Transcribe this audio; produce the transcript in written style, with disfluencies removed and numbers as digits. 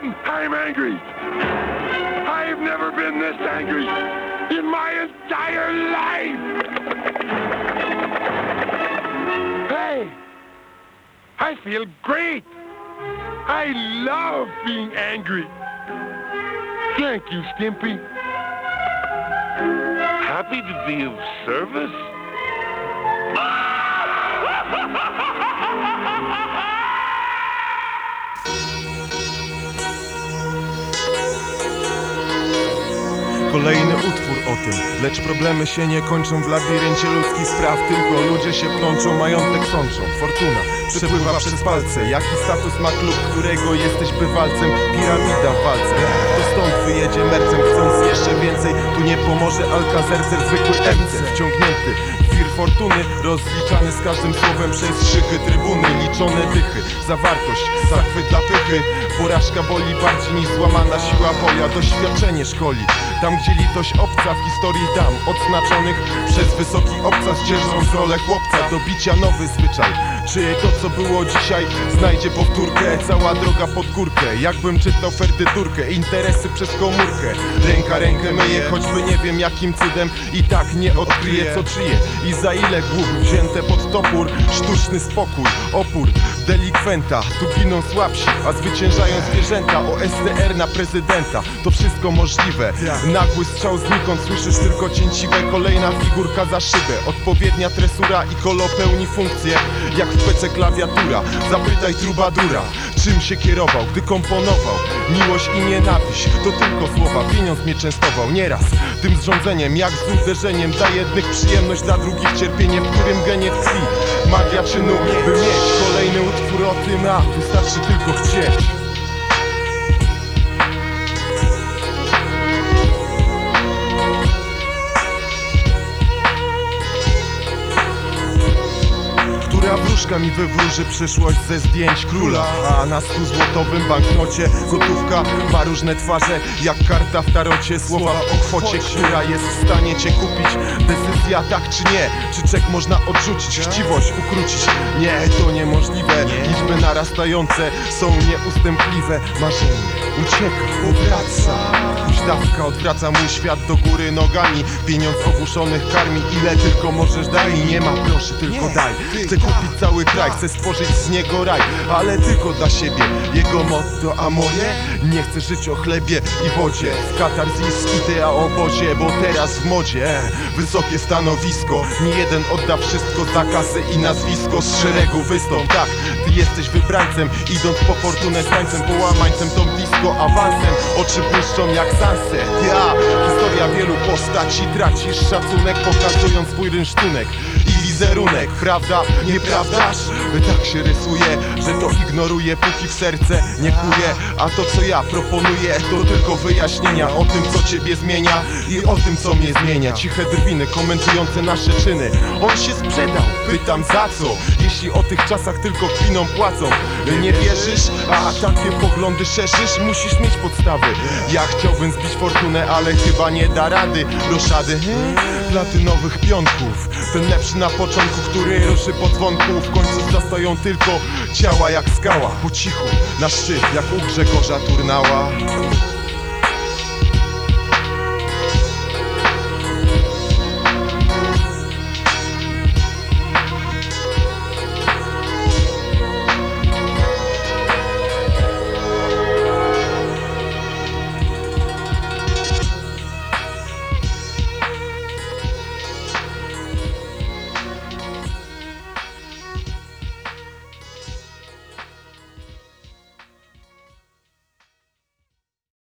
again, I'm angry. I've never been this angry in my entire life. Hey, I feel great. I love being angry. Thank you, Stimpy. Happy to be of service? Kolejny utwór o tym, lecz problemy się nie kończą w labiryncie ludzkich spraw. Tylko ludzie się plączą, majątek sączą. Fortuna przepływa przez palce. Jaki status ma klub, którego jesteś bywalcem? Piramida w walce. To stąd wyjedzie mercem, chcąc jeszcze więcej. Tu nie pomoże Alka-Zerzer, zwykły MC wciągnięty wir fortuny, rozliczany z każdym słowem przez szychy trybuny. Liczone dychy, zawartość, zachwyt dla pychy. Porażka boli bardziej niż złamana siła woja. Doświadczenie szkoli, tam gdzie litość obca. W historii dam odznaczonych przez wysoki obcas, dzierżąc rolę chłopca. Do bicia nowy zwyczaj, czy to co było dzisiaj znajdzie powtórkę. Cała droga pod górkę, jakbym czytał Ferdydurkę. Interesy przez komórkę, ręka rękę myje. Choćby nie wiem jakim cudem, i tak nie odkryję co czyje i za ile głów wzięte pod topór. Sztuczny spokój, opór delikwenta. Tu giną słabsi, a zwyciężają zwierzęta. O STR na prezydenta, to wszystko możliwe. Nagły strzał znikąd, słyszysz tylko cięciwe. Kolejna figurka za szybę, odpowiednia tresura i kolo pełni funkcję jak w PC klawiatura. Zapytaj trubadura, czym się kierował, gdy komponował. Miłość i nienawiść to tylko słowa, pieniądz mnie częstował nieraz tym zrządzeniem, jak z uderzeniem. Dla jednych przyjemność, dla drugich cierpienie, w którym genie tkwi magia czynu, by mieć kolejny utwór o tym, a wystarczy tylko chcieć. Wróżka mi wywróży przyszłość ze zdjęć króla, a na 100-złotowym banknocie gotówka ma różne twarze, jak karta w tarocie. Słowa o kwocie, która jest w stanie cię kupić. Decyzja tak czy nie, czy czek można odrzucić, chciwość ukrócić. Nie, to niemożliwe, liczby narastające są nieustępliwe. Marzenie ucieka, powraca. Huśtawka odwraca mój świat do góry nogami. Pieniądz ogłuszonych karmi, ile tylko możesz daj. Nie ma, proszę, tylko daj. Chcę kupić cały kraj, chcę stworzyć z niego raj, ale tylko dla siebie. Jego motto, a moje? Nie chcę żyć o chlebie i wodzie. W katarzis idea o obozie, bo teraz w modzie wysokie stanowisko. Nie jeden odda wszystko za kasę i nazwisko. Z szeregu wystąp, tak, ty jesteś wybrańcem, idąc po fortunę z tańcem, połamańcem, tą disco awansem. Oczy błyszczą jak sunset. Ja, historia wielu postaci, tracisz szacunek, pokazując swój rynsztunek i wizerunek. Prawda, nieprawdaż? Tak się rysuje, że to ignoruje, póki w serce nie kuje. A to co ja proponuję, to tylko wyjaśnienia o tym co ciebie zmienia i o tym co mnie zmienia. Ciche drwiny komentujące nasze czyny. On się sprzedał, pytam za co? Jeśli o tych czasach tylko kwinom płacą. Nie wierzysz? A takie poglądy szerzysz? Musisz mieć podstawy. Ja chciałbym zbić fortunę, ale chyba nie da rady. Roszady platynowych pionków. Ten lepszy na początku, który ruszy po dzwonku. W końcu zostają tylko ciała jak skała. Po cichu, na szczyt, jak u Grzegorza Turnała.